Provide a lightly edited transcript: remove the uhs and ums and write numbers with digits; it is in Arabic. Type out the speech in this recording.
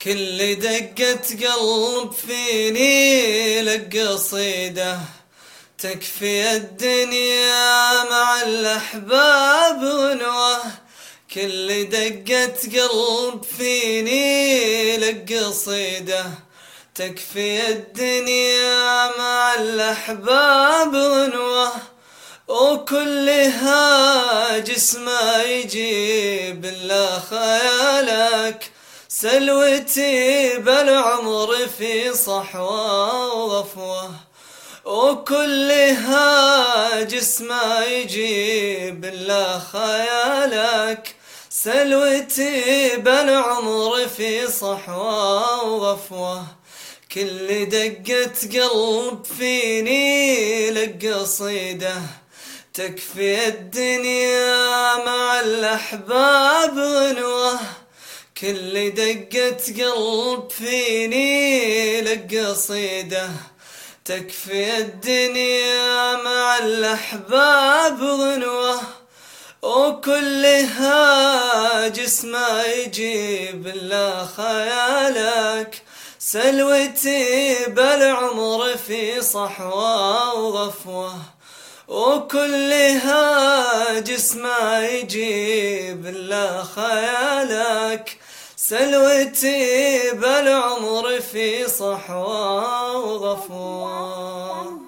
كل دقة قلب فيني لك قصيدة تكفي الدنيا مع الأحباب ونوه. كل دقة قلب فيني لك قصيدة تكفي الدنيا مع الأحباب ونوه. وكل هاجس ما يجيب إلا خيالك سلوتي بالعمر في صحوة وغفوة. وكل هاجس ما يجيب إلا خيالك سلوتي بالعمر في صحوة وغفوة. كل دقة قلب فيني لك قصيدة تكفي الدنيا مع الأحباب غنوة. كل دقة قلب فيني لك قصيدة تكفي الدنيا مع الأحباب غنوة. وكل هاجس ما يجيب إلا خيالك سلوتي بالعمر في صحوة وغفوة. وكل هاجس ما يجيب إلا خيالك سلوتي بالعمر في صحوة وغفوة.